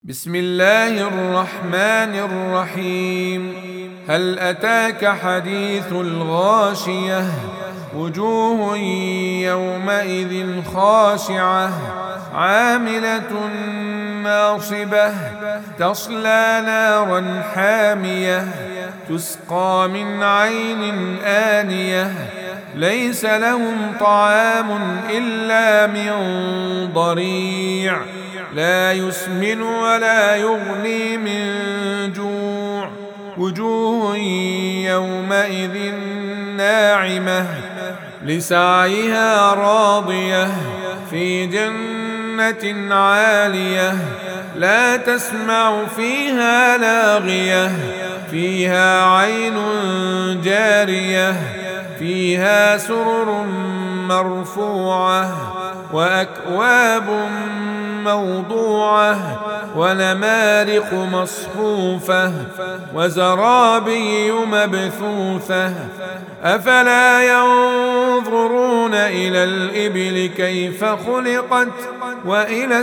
بسم الله الرحمن الرحيم. هل أتاك حديث الغاشية؟ وجوه يومئذ خاشعة عاملة ناصبة تصلى نارا حامية تسقى من عين آنية ليس لهم طعام إلا من ضريع لا يسمن ولا يغني من جوع. وجوه يومئذ ناعمة لسعيها راضية في جنة عالية لا تسمع فيها لاغية فيها عين جارية فيها سرر مرفوعة وأكواب موضوعة ونمارق مصفوفة وزرابي مبثوثة أفلا ينظرون إلى الإبل كيف خلقت وإلى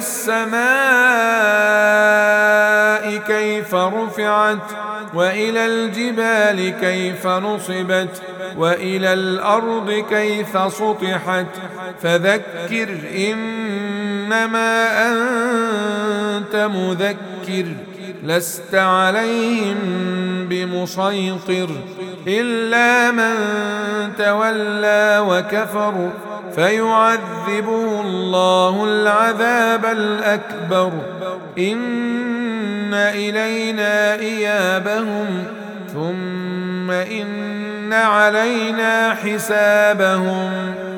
السماء كيف رفعت وإلى الجبال كيف نصبت وإلى الأرض كيف سطحت فذكر إنما أنت مذكر لست عليهم بمسيطر إلا من تولى وكفر فيعذبه الله العذاب الأكبر إن إلينا إيابهم ثم إن علينا حسابهم